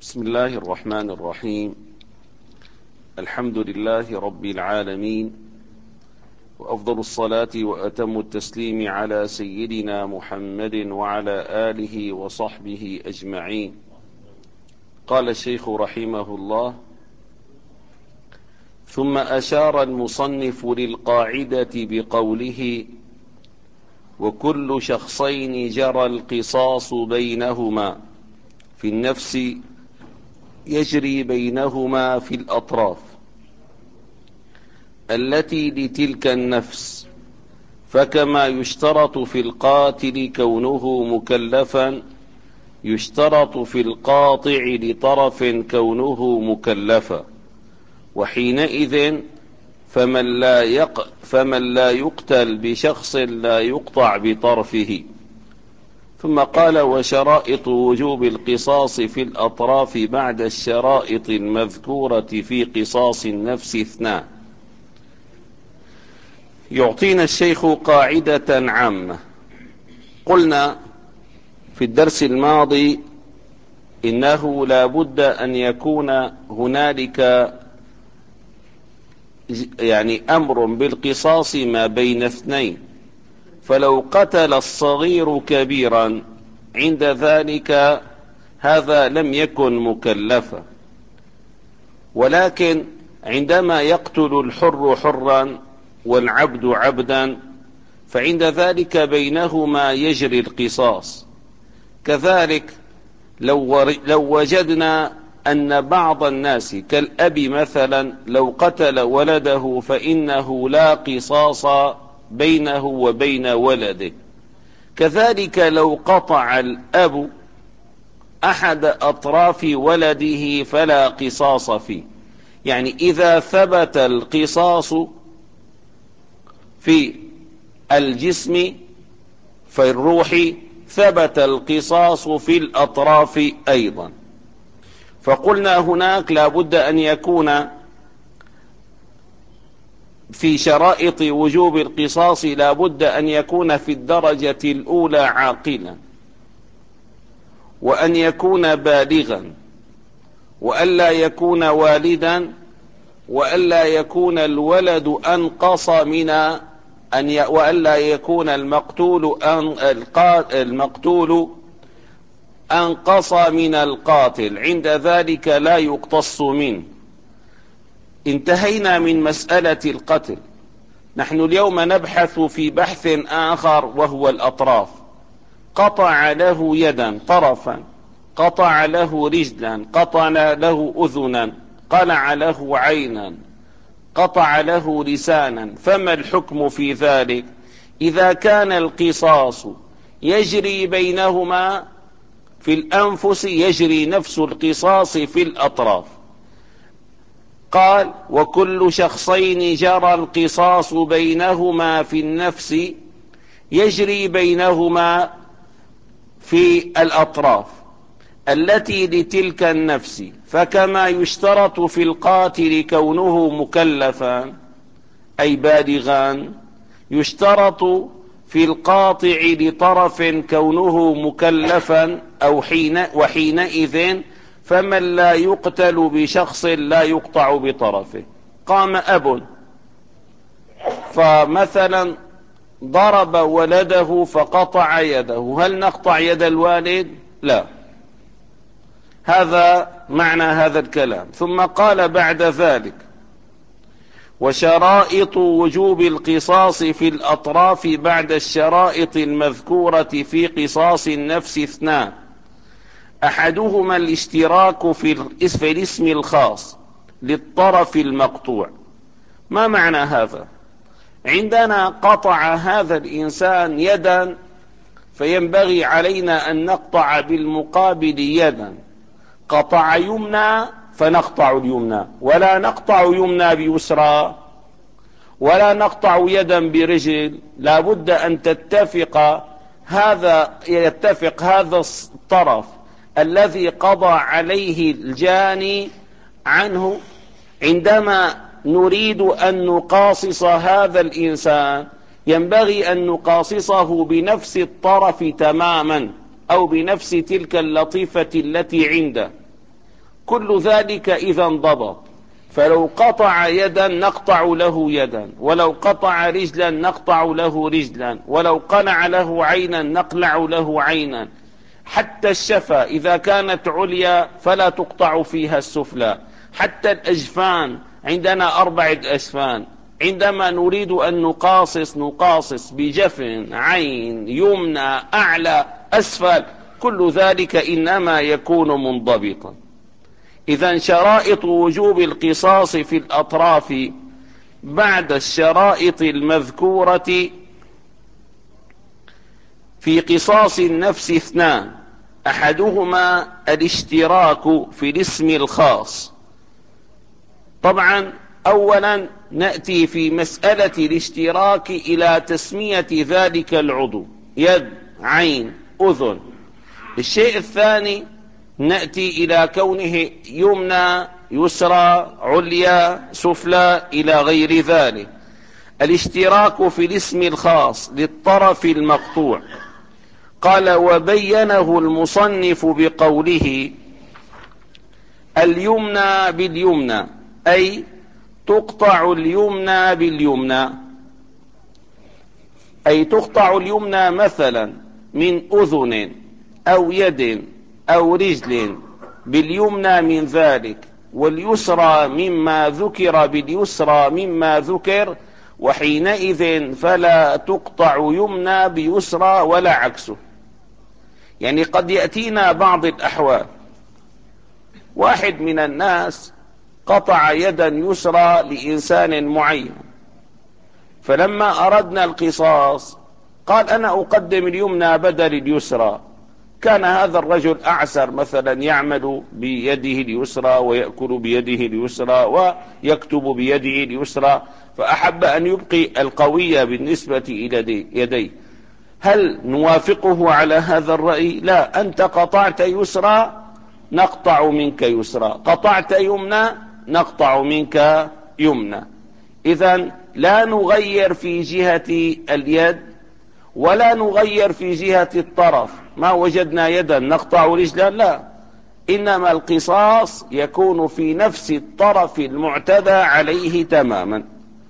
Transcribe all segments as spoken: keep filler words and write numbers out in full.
بسم الله الرحمن الرحيم. الحمد لله رب العالمين، وأفضل الصلاة وأتم التسليم على سيدنا محمد وعلى آله وصحبه أجمعين. قال الشيخ رحمه الله: ثم أشار المصنف للقاعدة بقوله: وكل شخصين جرى القصاص بينهما في النفس يجري بينهما في الأطراف التي لتلك النفس، فكما يشترط في القاتل كونه مكلفا يشترط في القاطع لطرف كونه مكلفا، وحينئذ فمن لا, يق فمن لا يقتل بشخص لا يقطع بطرفه. ثم قال: وشرائط وجوب القصاص في الأطراف بعد الشرائط المذكورة في قصاص النفس اثنان. يعطينا الشيخ قاعدة عامة. قلنا في الدرس الماضي إنه لا بد أن يكون هنالك يعني أمر بالقصاص ما بين اثنين، فلو قتل الصغير كبيرا عند ذلك هذا لم يكن مكلفا، ولكن عندما يقتل الحر حرا والعبد عبدا فعند ذلك بينهما يجري القصاص. كذلك لو, لو وجدنا أن بعض الناس كالأب مثلا لو قتل ولده فإنه لا قصاص بينه وبين ولده. كذلك لو قطع الأب أحد أطراف ولده فلا قصاص فيه. يعني إذا ثبت القصاص في الجسم في الروح ثبت القصاص في الأطراف أيضا. فقلنا هناك لا بد أن يكون في شرائط وجوب القصاص لا بد أن يكون في الدرجة الأولى عاقلا، وأن يكون بالغا، وألا يكون والدا، وألا يكون الولد أنقص من أن ي... وألا يكون المقتول أن... المقتول أنقص من القاتل، عند ذلك لا يقتص منه. انتهينا من مسألة القتل. نحن اليوم نبحث في بحث آخر وهو الأطراف. قطع له يدا طرفا، قطع له رجلا، قطع له أذنا، قلع له عينا، قطع له لسانا. فما الحكم في ذلك؟ إذا كان القصاص يجري بينهما في الأنفس يجري نفس القصاص في الأطراف. قال: وكل شخصين جرى القصاص بينهما في النفس يجري بينهما في الأطراف التي لتلك النفس، فكما يشترط في القاتل كونه مكلفا أي بالغا يشترط في القاطع لطرف كونه مكلفا أو حين وحينئذ فمن لا يقتل بشخص لا يقطع بطرفه. قام أب فمثلا ضرب ولده فقطع يده، هل نقطع يد الوالد؟ لا. هذا معنى هذا الكلام. ثم قال بعد ذلك: وشرائط وجوب القصاص في الأطراف بعد الشرائط المذكورة في قصاص النفس اثنان. أحدهما الاشتراك في الاسم الخاص للطرف المقطوع. ما معنى هذا؟ عندنا قطع هذا الإنسان يدا، فينبغي علينا أن نقطع بالمقابل يدا. قطع يمنى فنقطع اليمنى، ولا نقطع يمنى بيسرى، ولا نقطع يدا برجل. لا بد أن تتفق هذا يتفق هذا الطرف الذي قضى عليه الجاني عنه. عندما نريد أن نقاصص هذا الإنسان ينبغي أن نقاصصه بنفس الطرف تماما، أو بنفس تلك اللطيفة التي عنده. كل ذلك إذا انضبط. فلو قطع يدا نقطع له يدا، ولو قطع رجلا نقطع له رجلا، ولو قلع له عينا نقلع له عينا. حتى الشفة إذا كانت عليا فلا تقطع فيها السفلى. حتى الأجفان، عندنا أربعة أجفان، عندما نريد أن نقاصص نقاصص بجفن، عين، يمنى، أعلى، أسفل، كل ذلك إنما يكون منضبطا. إذن شرائط وجوب القصاص في الأطراف بعد الشرائط المذكورة في قصاص النفس اثنان: أحدهما الاشتراك في الاسم الخاص. طبعا أولا نأتي في مسألة الاشتراك إلى تسمية ذلك العضو: يد، عين، أذن. الشيء الثاني نأتي إلى كونه يمنى، يسرى، عليا، سفلى، إلى غير ذلك. الاشتراك في الاسم الخاص للطرف المقطوع. قال: وبينه المصنف بقوله: اليمنى باليمنى، أي تقطع اليمنى باليمنى، أي تقطع اليمنى مثلا من أذن أو يد أو رجل باليمنى من ذلك، واليسرى مما ذكر باليسرى مما ذكر، وحينئذ فلا تقطع يمنى بيسرى ولا عكسه. يعني قد يأتينا بعض الأحوال، واحد من الناس قطع يدا يسرى لإنسان معين، فلما أردنا القصاص قال: أنا أقدم اليمنى بدل اليسرى. كان هذا الرجل أعسر مثلا، يعمل بيده اليسرى ويأكل بيده اليسرى ويكتب بيده اليسرى، فأحب أن يبقي القوية بالنسبة إلى يديه. هل نوافقه على هذا الرأي؟ لا، أنت قطعت يسرى نقطع منك يسرى، قطعت يمنى نقطع منك يمنى. إذن لا نغير في جهة اليد ولا نغير في جهة الطرف. ما وجدنا يدا نقطع رجلا، لا، إنما القصاص يكون في نفس الطرف المعتدى عليه تماما.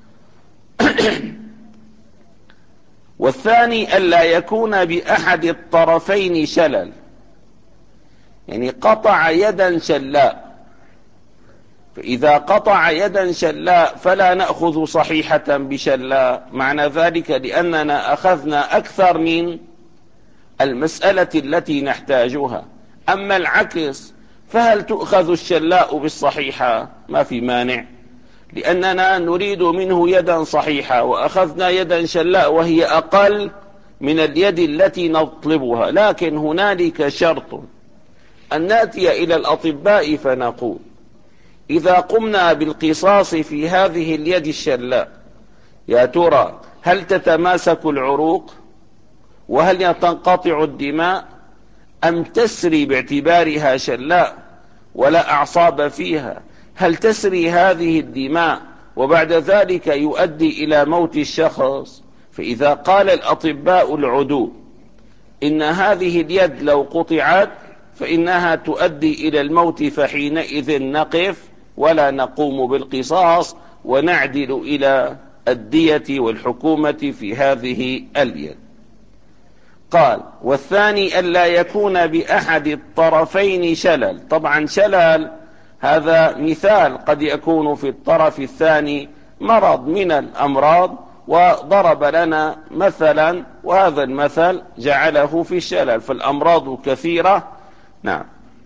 والثاني ألا يكون بأحد الطرفين شلل، يعني قطع يدا شلاء، فإذا قطع يدا شلاء فلا نأخذ صحيحة بشلاء، معنى ذلك لأننا أخذنا أكثر من المسألة التي نحتاجها. أما العكس فهل تؤخذ الشلاء بالصحيحة؟ ما في مانع، لأننا نريد منه يدا صحيحة وأخذنا يدا شلاء وهي أقل من اليد التي نطلبها. لكن هنالك شرط، أن نأتي إلى الأطباء فنقول: إذا قمنا بالقصاص في هذه اليد الشلاء، يا ترى هل تتماسك العروق؟ وهل تنقطع الدماء؟ أم تسري باعتبارها شلاء ولا أعصاب فيها؟ هل تسري هذه الدماء وبعد ذلك يؤدي إلى موت الشخص؟ فإذا قال الأطباء العدول إن هذه اليد لو قطعت فإنها تؤدي إلى الموت، فحينئذ نقف ولا نقوم بالقصاص ونعدل إلى الدية والحكومة في هذه اليد. قال: والثاني ألا يكون بأحد الطرفين شلل. طبعا شلل هذا مثال قد يكون في الطرف الثاني مرض من الأمراض، وضرب لنا مثلا، وهذا المثل جعله في الشلل، فالأمراض كثيرة. نعم.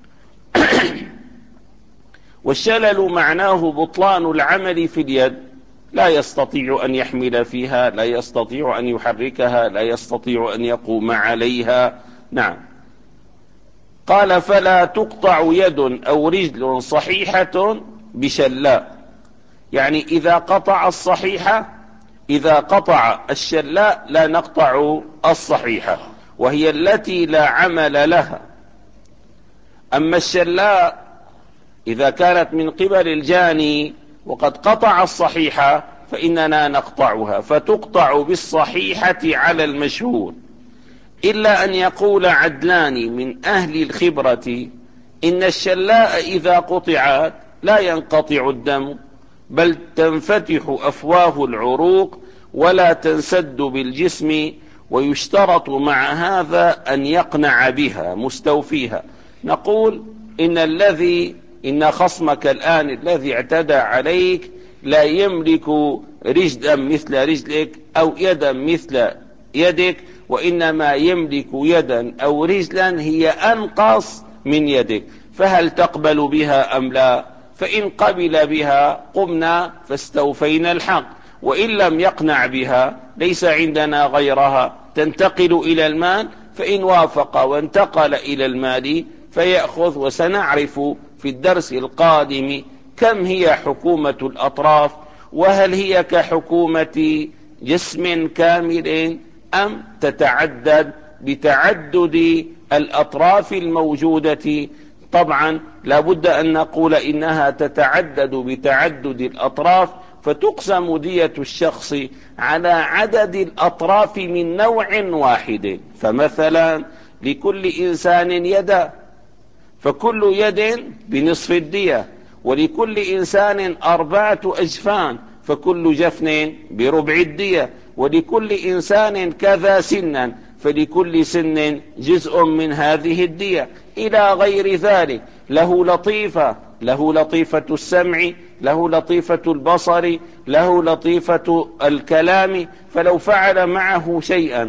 والشلل معناه بطلان العمل في اليد، لا يستطيع أن يحمل فيها، لا يستطيع أن يحركها، لا يستطيع أن يقوم عليها. نعم. قال: فلا تقطع يد أو رجل صحيحة بشلاء، يعني إذا قطع الصحيحة، إذا قطع الشلاء لا نقطع الصحيحة، وهي التي لا عمل لها. أما الشلاء إذا كانت من قبل الجاني وقد قطع الصحيحة فإننا نقطعها، فتقطع بالصحيحة على المشهور، إلا أن يقول عدلان من أهل الخبرة إن الشلاء إذا قطعت لا ينقطع الدم، بل تنفتح أفواه العروق ولا تنسد بالجسم، ويشترط مع هذا أن يقنع بها مستوفيها. نقول إن الذي إن خصمك الآن الذي اعتدى عليك لا يملك رجلا مثل رجلك أو يدا مثل يدك، وإنما يملك يدا أو رجلا هي أنقص من يدك، فهل تقبل بها أم لا؟ فإن قبل بها قمنا فاستوفينا الحق، وإن لم يقنع بها ليس عندنا غيرها، تنتقل إلى المال، فإن وافق وانتقل إلى المال فيأخذ. وسنعرف في الدرس القادم كم هي حكومة الأطراف، وهل هي كحكومة جسم كامل أم تتعدد بتعدد الأطراف الموجودة. طبعا لابد أن نقول إنها تتعدد بتعدد الأطراف، فتقسم دية الشخص على عدد الأطراف من نوع واحد. فمثلا لكل إنسان يد، فكل يد بنصف الدية، ولكل إنسان أربعة أجفان، فكل جفن بربع الدية، ولكل إنسان كذا سنا، فلكل سن جزء من هذه الدية، إلى غير ذلك. له لطيفة، له لطيفة السمع، له لطيفة البصر، له لطيفة الكلام، فلو فعل معه شيئا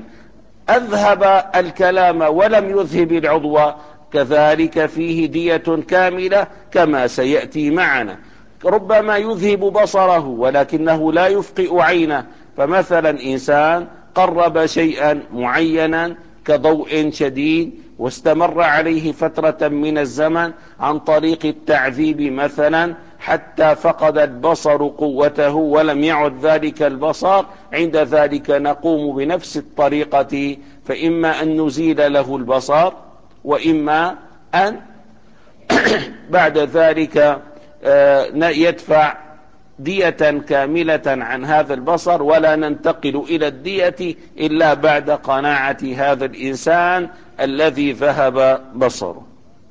أذهب الكلام ولم يذهب العضو كذلك فيه دية كاملة كما سيأتي معنا. ربما يذهب بصره ولكنه لا يفقئ عينه، فمثلا إنسان قرب شيئا معينا كضوء شديد واستمر عليه فترة من الزمن عن طريق التعذيب مثلا حتى فقد البصر قوته ولم يعد ذلك البصر، عند ذلك نقوم بنفس الطريقة، فإما أن نزيل له البصر، وإما أن بعد ذلك يدفع دية كاملة عن هذا البصر، ولا ننتقل إلى الدية إلا بعد قناعة هذا الإنسان الذي ذهب بصره.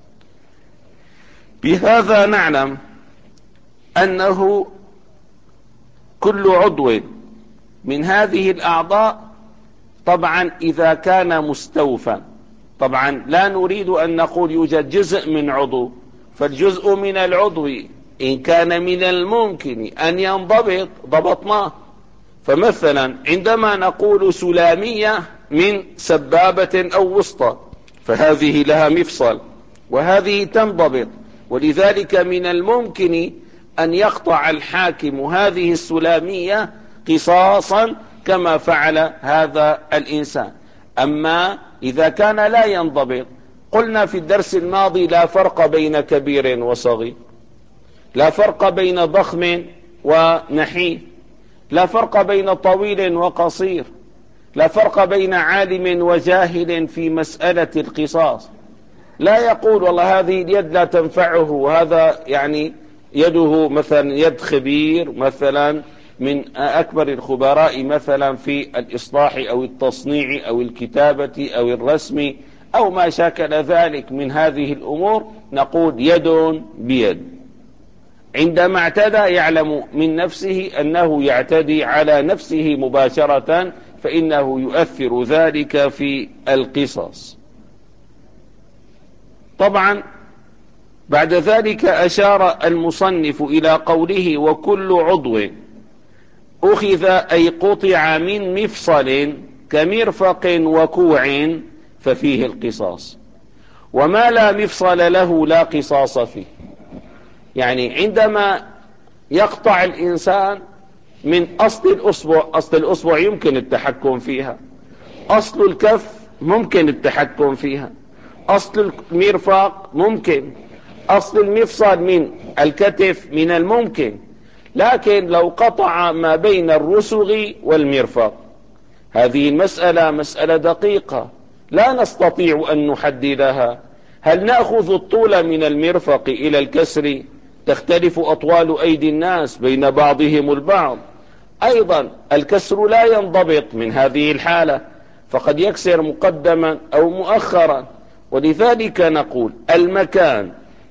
بهذا نعلم أنه كل عضو من هذه الأعضاء طبعا إذا كان مستوفى، طبعا لا نريد أن نقول يوجد جزء من عضو، فالجزء من العضو إن كان من الممكن أن ينضبط ضبطناه. فمثلا عندما نقول سلامية من سبابة أو وسطى، فهذه لها مفصل وهذه تنضبط، ولذلك من الممكن أن يقطع الحاكم هذه السلامية قصاصا كما فعل هذا الإنسان. أما إذا كان لا ينضبط، قلنا في الدرس الماضي لا فرق بين كبير وصغير، لا فرق بين ضخم ونحيف، لا فرق بين طويل وقصير، لا فرق بين عالم وجاهل في مسألة القصاص. لا يقول والله هذه اليد لا تنفعه، وهذا يعني يده مثلا يد خبير مثلا من أكبر الخبراء مثلا في الإصلاح أو التصنيع أو الكتابة أو الرسم أو ما شاكل ذلك من هذه الأمور، نقول يد بيد. عندما اعتدى يعلم من نفسه أنه يعتدي على نفسه مباشرة، فإنه يؤثر ذلك في القصاص. طبعا بعد ذلك أشار المصنف إلى قوله وكل عضو أخذ أي قطع من مفصل كمرفق وكوع ففيه القصاص، وما لا مفصل له لا قصاص فيه. يعني عندما يقطع الإنسان من أصل الأصبع، أصل الأصبع يمكن التحكم فيها، أصل الكف ممكن التحكم فيها، أصل المرفق ممكن، أصل المفصل من الكتف من الممكن، لكن لو قطع ما بين الرسغ والمرفق، هذه المسألة مسألة دقيقة لا نستطيع أن نحددها. هل نأخذ الطول من المرفق إلى الكسر؟ تختلف أطوال أيدي الناس بين بعضهم البعض. أيضا الكسر لا ينضبط من هذه الحالة، فقد يكسر مقدما أو مؤخرا. ولذلك نقول المكان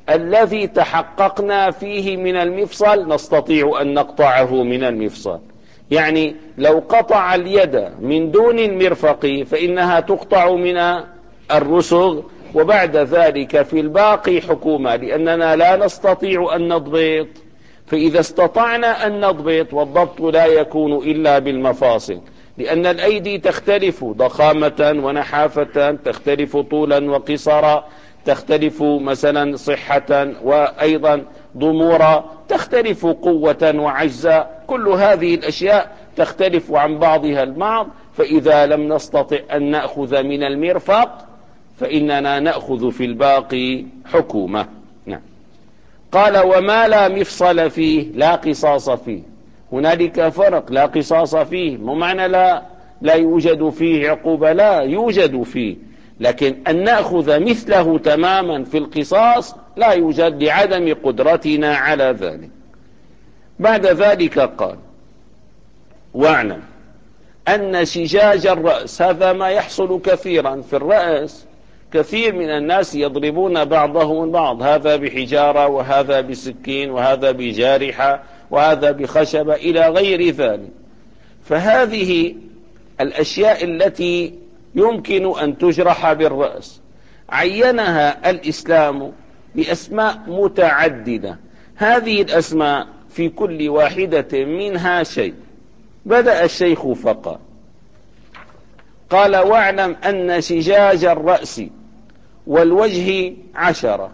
الذي تحققنا فيه من المفصل نستطيع أن نقطعه من المفصل. يعني لو قطع اليد من دون المرفق فإنها تقطع من الرسغ، وبعد ذلك في الباقي حكومة، لأننا لا نستطيع أن نضبط. فإذا استطعنا أن نضبط، والضبط لا يكون إلا بالمفاصل، لأن الأيدي تختلف ضخامة ونحافة، تختلف طولا وقصرا، تختلف مثلا صحة وأيضا ضمورا، تختلف قوة وعجزا، كل هذه الأشياء تختلف عن بعضها البعض. فإذا لم نستطع أن نأخذ من المرفق فإننا نأخذ في الباقي حكومة. نعم. قال وما لا مفصل فيه لا قصاص فيه. هنالك فرق، لا قصاص فيه مو معنى لا لا يوجد فيه عقوبة، لا يوجد فيه، لكن أن نأخذ مثله تماما في القصاص لا يوجد لعدم قدرتنا على ذلك. بعد ذلك قال واعلم أن شجاج الرأس، هذا ما يحصل كثيرا في الرأس، كثير من الناس يضربون بعضهم بعض، هذا بحجارة وهذا بسكين وهذا بجارحة وهذا بخشبة إلى غير ذلك. فهذه الأشياء التي يمكن أن تجرح بالرأس عينها الإسلام بأسماء متعددة، هذه الأسماء في كل واحدة منها شيء. بدأ الشيخ فقال قال واعلم أن شجاج الرأس والوجه عشرة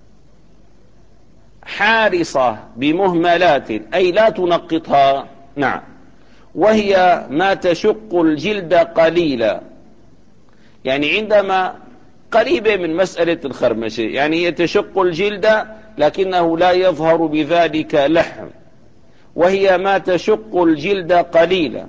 حارصة بمهملات، أي لا تنقطها. نعم. وهي ما تشق الجلد قليلا، يعني عندما قريبة من مسألة الخرمشة، يعني يتشق الجلد لكنه لا يظهر بذلك لحم. وهي ما تشق الجلد قليلا.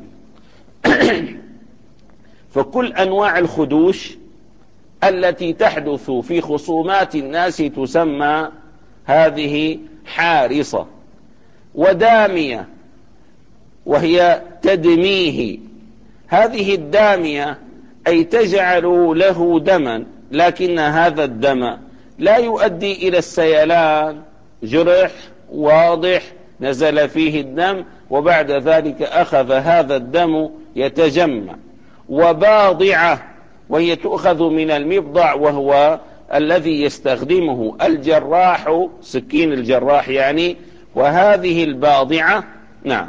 فكل أنواع الخدوش التي تحدث في خصومات الناس تسمى هذه حارصة. ودامية وهي تدميه، هذه الدامية أي تجعل له دما، لكن هذا الدم لا يؤدي إلى السيلان، جرح واضح نزل فيه الدم وبعد ذلك أخذ هذا الدم يتجمع. وباضعة وهي تؤخذ من المبضع، وهو الذي يستخدمه الجراح، سكين الجراح يعني. وهذه الباضعة نعم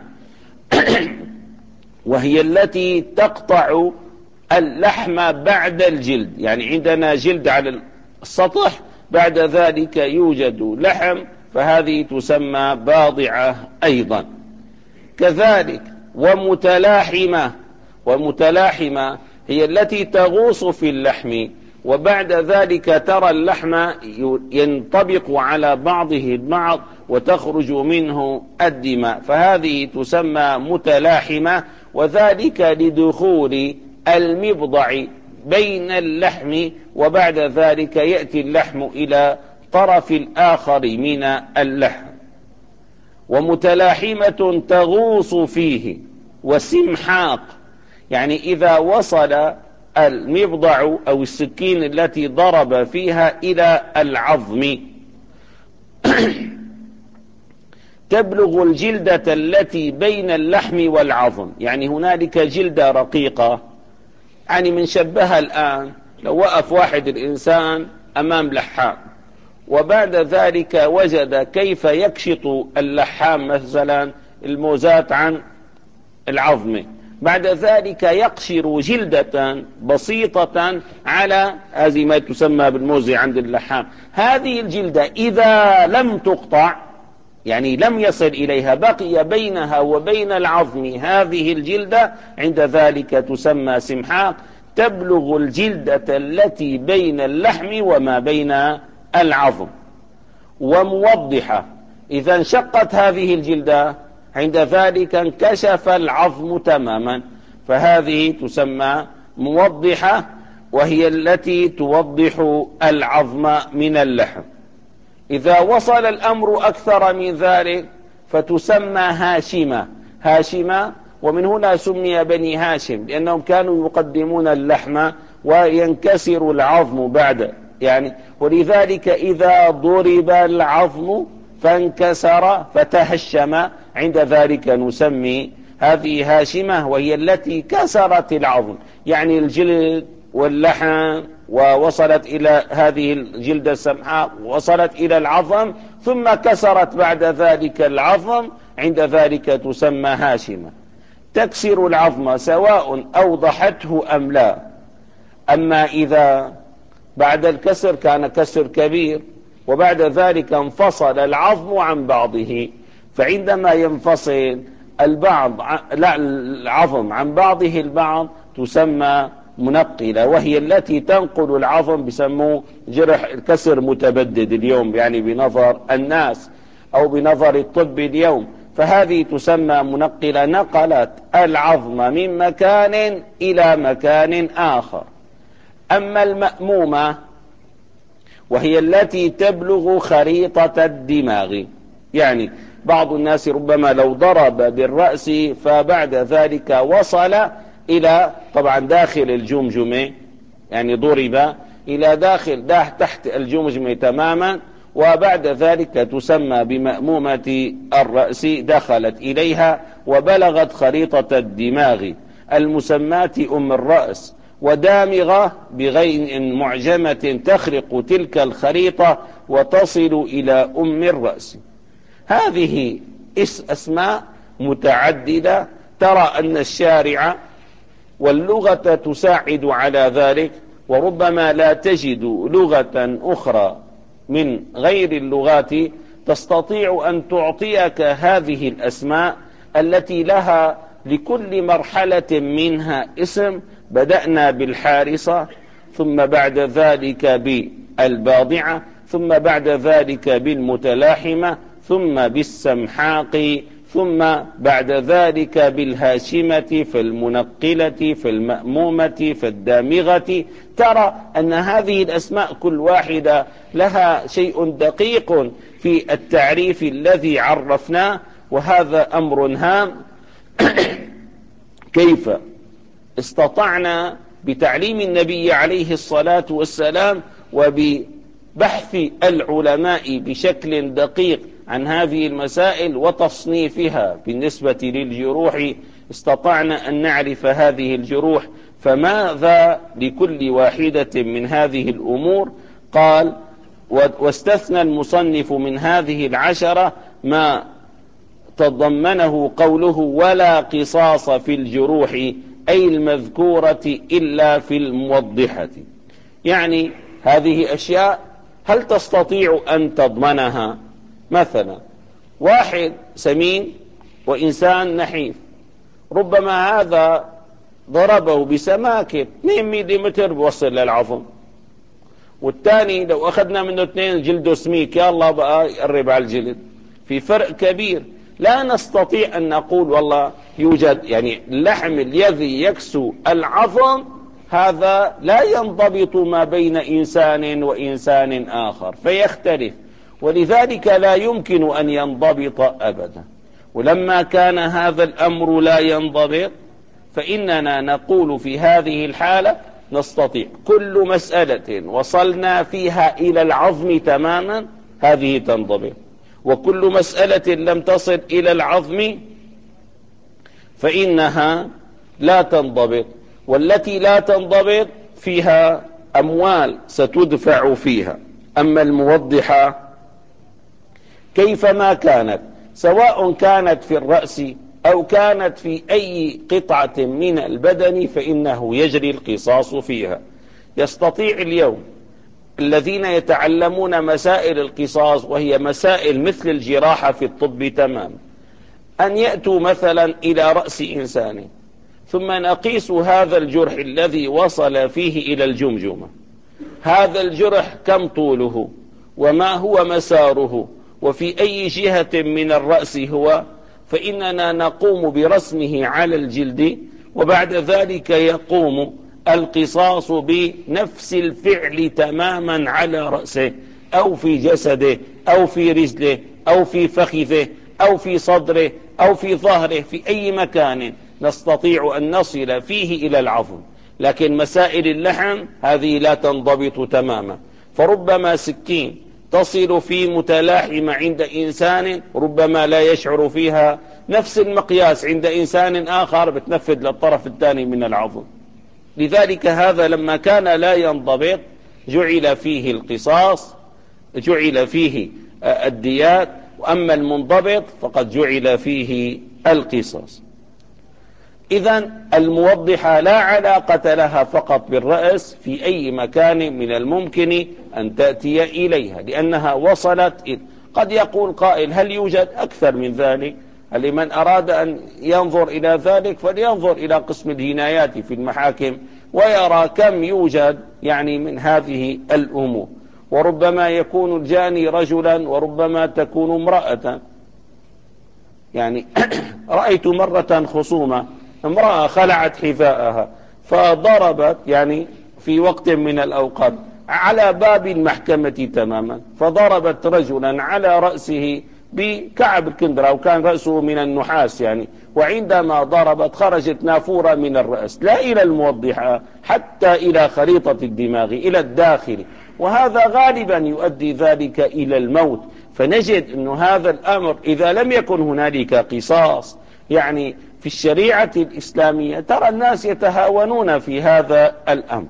وهي التي تقطع اللحم بعد الجلد، يعني عندنا جلد على السطح بعد ذلك يوجد لحم، فهذه تسمى باضعة أيضا. كذلك ومتلاحمة، ومتلاحمة هي التي تغوص في اللحم وبعد ذلك ترى اللحم ينطبق على بعضه البعض وتخرج منه الدماء، فهذه تسمى متلاحمة. وذلك لدخول المبضع بين اللحم وبعد ذلك يأتي اللحم إلى طرف الآخر من اللحم. ومتلاحمة تغوص فيه. وسمحاق، يعني إذا وصل المبضع أو السكين التي ضرب فيها إلى العظم تبلغ الجلدة التي بين اللحم والعظم، يعني هنالك جلدة رقيقة، يعني من شبهها الآن لو وقف واحد الإنسان أمام لحام وبعد ذلك وجد كيف يكشط اللحام مثلا الموزات عن العظم، بعد ذلك يقشر جلدة بسيطة على هذه ما تسمى بالموزة عند اللحام. هذه الجلدة إذا لم تقطع، يعني لم يصل إليها، بقي بينها وبين العظم هذه الجلدة، عند ذلك تسمى سمحاق، تبلغ الجلدة التي بين اللحم وما بين العظم. وموضحة، إذا انشقت هذه الجلدة عند ذلك انكشف العظم تماما، فهذه تسمى موضحة، وهي التي توضح العظم من اللحم. إذا وصل الأمر أكثر من ذلك فتسمى هاشمة. هاشمة، ومن هنا سمي بني هاشم لأنهم كانوا يقدمون اللحم وينكسر العظم بعد، يعني ولذلك إذا ضرب العظم فانكسر فتهشم عند ذلك نسمي هذه هاشمة، وهي التي كسرت العظم، يعني الجلد واللحم ووصلت إلى هذه الجلدة السمحاء وصلت إلى العظم ثم كسرت بعد ذلك العظم، عند ذلك تسمى هاشمة. تكسر العظم سواء أوضحته أم لا. أما إذا بعد الكسر كان كسر كبير وبعد ذلك انفصل العظم عن بعضه، فعندما ينفصل البعض لا العظم عن بعضه البعض تسمى منقلة، وهي التي تنقل العظم، بسموه جرح الكسر متبدد اليوم، يعني بنظر الناس أو بنظر الطب اليوم، فهذه تسمى منقلة، نقلت العظم من مكان إلى مكان آخر. أما المأمومة وهي التي تبلغ خريطة الدماغ، يعني بعض الناس ربما لو ضرب بالرأس فبعد ذلك وصل إلى طبعا داخل الجمجمة، يعني ضرب إلى داخل ده تحت الجمجمة تماما، وبعد ذلك تسمى بمأمومة الرأس، دخلت إليها وبلغت خريطة الدماغ المسماة أم الرأس، ودامغة بغين معجمة تخرق تلك الخريطة وتصل إلى أم الرأس. هذه أسماء متعددة، ترى أن الشارع واللغة تساعد على ذلك، وربما لا تجد لغة أخرى من غير اللغات تستطيع أن تعطيك هذه الأسماء التي لها لكل مرحلة منها اسم. بدأنا بالحارصة، ثم بعد ذلك بالباضعة، ثم بعد ذلك بالمتلاحمة، ثم بالسمحاق، ثم بعد ذلك بالهاشمة، فالمنقلة، فالمأمومة، فالدامغة. ترى أن هذه الأسماء كل واحدة لها شيء دقيق في التعريف الذي عرفناه، وهذا أمر هام. كيف استطعنا بتعليم النبي عليه الصلاة والسلام وببحث العلماء بشكل دقيق عن هذه المسائل وتصنيفها بالنسبة للجروح، استطعنا أن نعرف هذه الجروح. فماذا لكل واحدة من هذه الأمور؟ قال: واستثنى المصنف من هذه العشرة ما تضمنه قوله: ولا قصاص في الجروح، أي المذكورة إلا في الموضحة. يعني هذه أشياء هل تستطيع أن تضمنها؟ مثلا واحد سمين وإنسان نحيف، ربما هذا ضربه بسماكة اثنين مليمتر بوصل للعظم، والثاني لو أخذنا منه اثنين جلده سميك يا الله بقى يقرب على الجلد، في فرق كبير. لا نستطيع أن نقول والله يوجد يعني اللحم الذي يكسو العظم هذا لا ينضبط ما بين إنسان وإنسان آخر، فيختلف، ولذلك لا يمكن أن ينضبط أبدا. ولما كان هذا الأمر لا ينضبط فإننا نقول في هذه الحالة نستطيع كل مسألة وصلنا فيها إلى العظم تماما هذه تنضبط، وكل مسألة لم تصل إلى العظم فإنها لا تنضبط. والتي لا تنضبط فيها أموال ستدفع فيها. أما الموضحة كيفما كانت، سواء كانت في الرأس أو كانت في أي قطعة من البدن، فإنه يجري القصاص فيها. يستطيع اليوم الذين يتعلمون مسائل القصاص، وهي مسائل مثل الجراحة في الطب تمام، أن يأتوا مثلا إلى رأس إنسان ثم نقيس هذا الجرح الذي وصل فيه إلى الجمجمة، هذا الجرح كم طوله وما هو مساره وفي أي جهة من الرأس هو، فإننا نقوم برسمه على الجلد، وبعد ذلك يقوم القصاص بنفس الفعل تماما على رأسه أو في جسده أو في رجله أو في فخذه أو في صدره أو في ظهره، في أي مكان نستطيع أن نصل فيه إلى العظم. لكن مسائل اللحم هذه لا تنضبط تماما. فربما سكين تصل في متلاحمة عند إنسان ربما لا يشعر فيها، نفس المقياس عند إنسان آخر بتنفذ للطرف الثاني من العضد. لذلك هذا لما كان لا ينضبط جعل فيه القصاص، جعل فيه الديات، وأما المنضبط فقد جعل فيه القصاص. إذن الموضحة لا علاقة لها فقط بالرأس، في أي مكان من الممكن أن تأتي إليها لأنها وصلت إلى. قد يقول قائل هل يوجد أكثر من ذلك؟ لمن أراد أن ينظر إلى ذلك فلينظر إلى قسم الجنايات في المحاكم ويرى كم يوجد يعني من هذه الأمور. وربما يكون الجاني رجلا وربما تكون امرأة. يعني رأيت مرة خصومة، امرأة خلعت حذاءها فضربت يعني في وقت من الأوقات على باب المحكمة تماما، فضربت رجلا على رأسه بكعب الكندرة وكان رأسه من النحاس يعني، وعندما ضربت خرجت نافورة من الرأس لا إلى الموضحة حتى إلى خريطة الدماغ إلى الداخل، وهذا غالبا يؤدي ذلك إلى الموت. فنجد أن هذا الأمر إذا لم يكن هنالك قصاص يعني في الشريعة الإسلامية ترى الناس يتهاونون في هذا الأمر.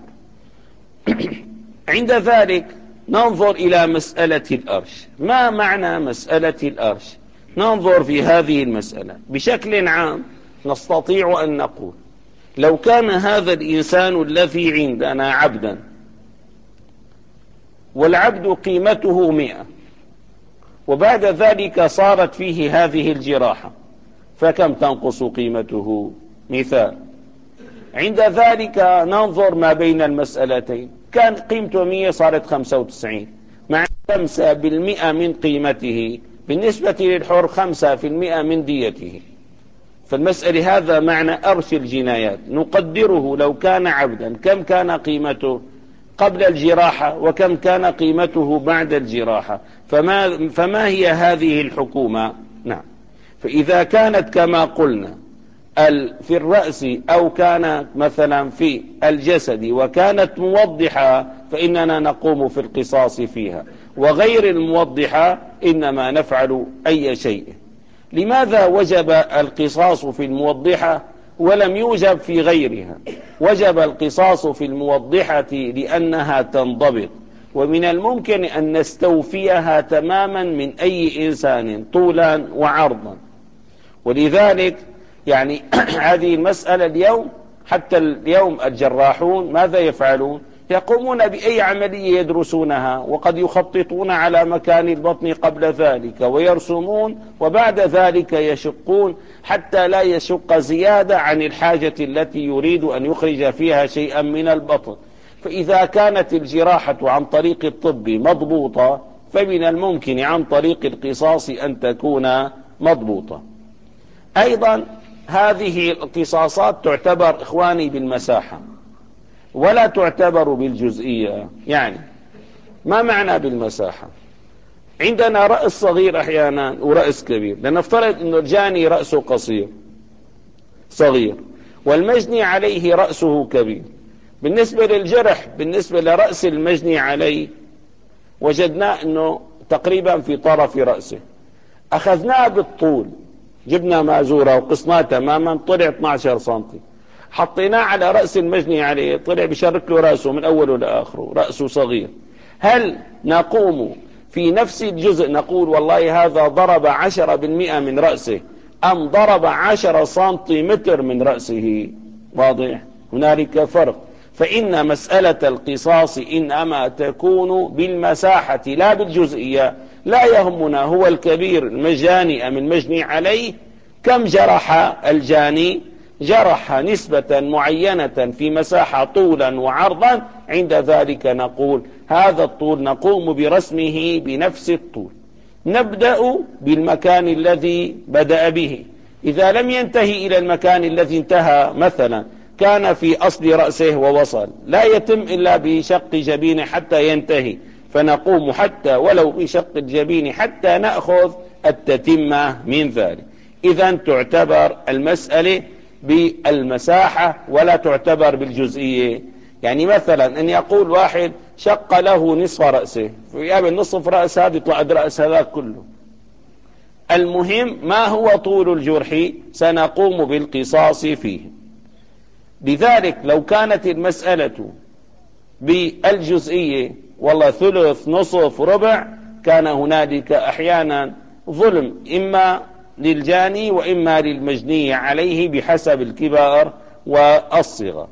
عند ذلك ننظر إلى مسألة الأرش. ما معنى مسألة الأرش؟ ننظر في هذه المسألة بشكل عام. نستطيع أن نقول لو كان هذا الإنسان الذي عندنا عبدا والعبد قيمته مئة وبعد ذلك صارت فيه هذه الجراحة فكم تنقص قيمته؟ مثال. عند ذلك ننظر ما بين المسألتين، كان قيمته مئة صارت خمسة وتسعين مع خمسة بالمئة من قيمته، بالنسبة للحر خمسة في المئة من ديته. فالمسألة هذا معنى أرش الجنايات. نقدره لو كان عبدا كم كان قيمته قبل الجراحة وكم كان قيمته بعد الجراحة، فما, فما هي هذه الحكومة؟ نعم. فإذا كانت كما قلنا في الرأس أو كانت مثلا في الجسد وكانت موضحة فإننا نقوم في القصاص فيها، وغير الموضحة إنما نفعل أي شيء. لماذا وجب القصاص في الموضحة ولم يوجب في غيرها؟ وجب القصاص في الموضحة لأنها تنضبط، ومن الممكن أن نستوفيها تماما من أي إنسان طولا وعرضا. ولذلك يعني هذه المسألة اليوم حتى اليوم الجراحون ماذا يفعلون؟ يقومون بأي عملية يدرسونها وقد يخططون على مكان البطن قبل ذلك ويرسمون، وبعد ذلك يشقون حتى لا يشق زيادة عن الحاجة التي يريد أن يخرج فيها شيئا من البطن. فإذا كانت الجراحة عن طريق الطب مضبوطة فمن الممكن عن طريق القصاص أن تكون مضبوطة. أيضا هذه القصاصات تعتبر إخواني بالمساحة ولا تعتبر بالجزئية. يعني ما معنى بالمساحة؟ عندنا رأس صغير أحيانا ورأس كبير. لنفترض أن الجاني رأسه قصير صغير والمجني عليه رأسه كبير. بالنسبة للجرح بالنسبة لرأس المجني عليه وجدنا أنه تقريبا في طرف رأسه، أخذناه بالطول جبنا مازورة وقصناه تماما طلع اثني عشر سنتي، حطيناه على رأس المجني عليه طلع بشرك له رأسه من أوله لآخره رأسه صغير. هل نقوم في نفس الجزء نقول والله هذا ضرب عشرة بالمئة من رأسه أم ضرب عشرة سنتيمتر من رأسه؟ واضح؟ هنالك فرق. فإن مسألة القصاص إنما تكون بالمساحة لا بالجزئية. لا يهمنا هو الكبير المجاني أم المجني عليه كم جرح الجاني، جرح نسبة معينة في مساحة طولا وعرضا، عند ذلك نقول هذا الطول نقوم برسمه بنفس الطول. نبدأ بالمكان الذي بدأ به، إذا لم ينتهي إلى المكان الذي انتهى مثلا كان في أصل رأسه ووصل لا يتم إلا بشق جبينه حتى ينتهي، فنقوم حتى ولو بشق الجبين حتى نأخذ التتمة من ذلك. إذن تعتبر المسألة بالمساحة ولا تعتبر بالجزئية. يعني مثلا أن يقول واحد شق له نصف رأسه، فيقابل نصف رأس هذا يطلع رأس هذا كله. المهم ما هو طول الجرح سنقوم بالقصاص فيه. لذلك لو كانت المسألة بالجزئية والله ثلث نصف ربع كان هنالك أحيانا ظلم إما للجاني وإما للمجني عليه بحسب الكبار والصغر.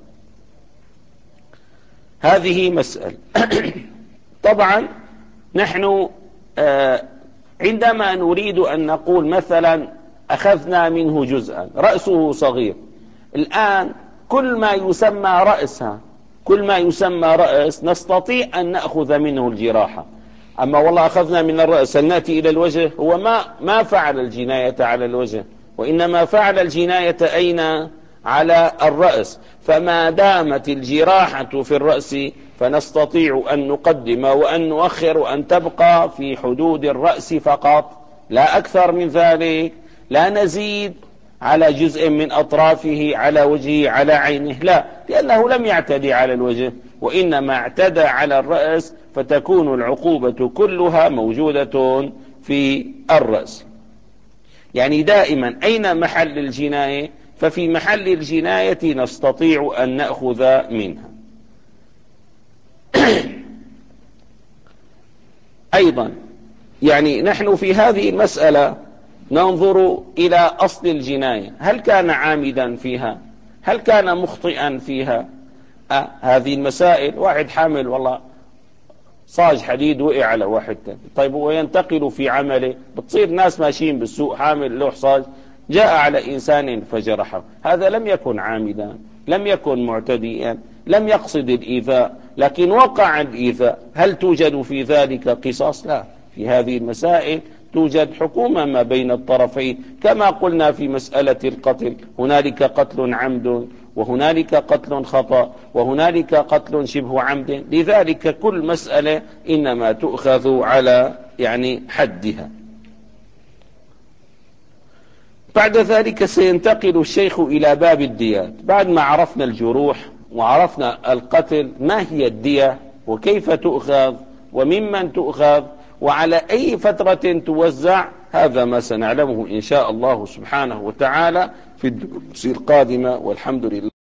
هذه مسألة. طبعا نحن عندما نريد أن نقول مثلا أخذنا منه جزءا رأسه صغير، الآن كل ما يسمى رأسها كل ما يسمى رأس نستطيع أن نأخذ منه الجراحة. أما والله أخذنا من الرأس هل نأتي إلى الوجه؟ هو ما ما فعل الجناية على الوجه، وإنما فعل الجناية أين؟ على الرأس. فما دامت الجراحة في الرأس فنستطيع أن نقدم وأن نؤخر وأن تبقى في حدود الرأس فقط، لا أكثر من ذلك، لا نزيد على جزء من أطرافه، على وجهه، على عينه، لا، لأنه لم يعتدي على الوجه وإنما اعتدى على الرأس، فتكون العقوبة كلها موجودة في الرأس. يعني دائما أين محل الجناية؟ ففي محل الجناية نستطيع أن نأخذ منها. أيضا يعني نحن في هذه المسألة ننظر إلى أصل الجناية، هل كان عامدا فيها؟ هل كان مخطئا فيها؟ أه هذه المسائل، واحد حامل والله صاج حديد وقع على واحد تاني، طيب هو ينتقل في عمله، بتصير ناس ماشيين بالسوق حامل لوح صاج جاء على إنسان فجرحه، هذا لم يكن عامدا، لم يكن معتديا، لم يقصد الإيذاء، لكن وقع الإيذاء، هل توجد في ذلك قصاص؟ لا. في هذه المسائل توجد حكومة ما بين الطرفين، كما قلنا في مسألة القتل، هنالك قتل عمد وهنالك قتل خطأ وهنالك قتل شبه عمد، لذلك كل مسألة إنما تؤخذ على يعني حدها. بعد ذلك سينتقل الشيخ إلى باب الديات. بعد ما عرفنا الجروح وعرفنا القتل، ما هي الدية وكيف تؤخذ وممن تؤخذ وعلى أي فترة توزع، هذا ما سنعلمه إن شاء الله سبحانه وتعالى في الدروس القادمة، والحمد لله.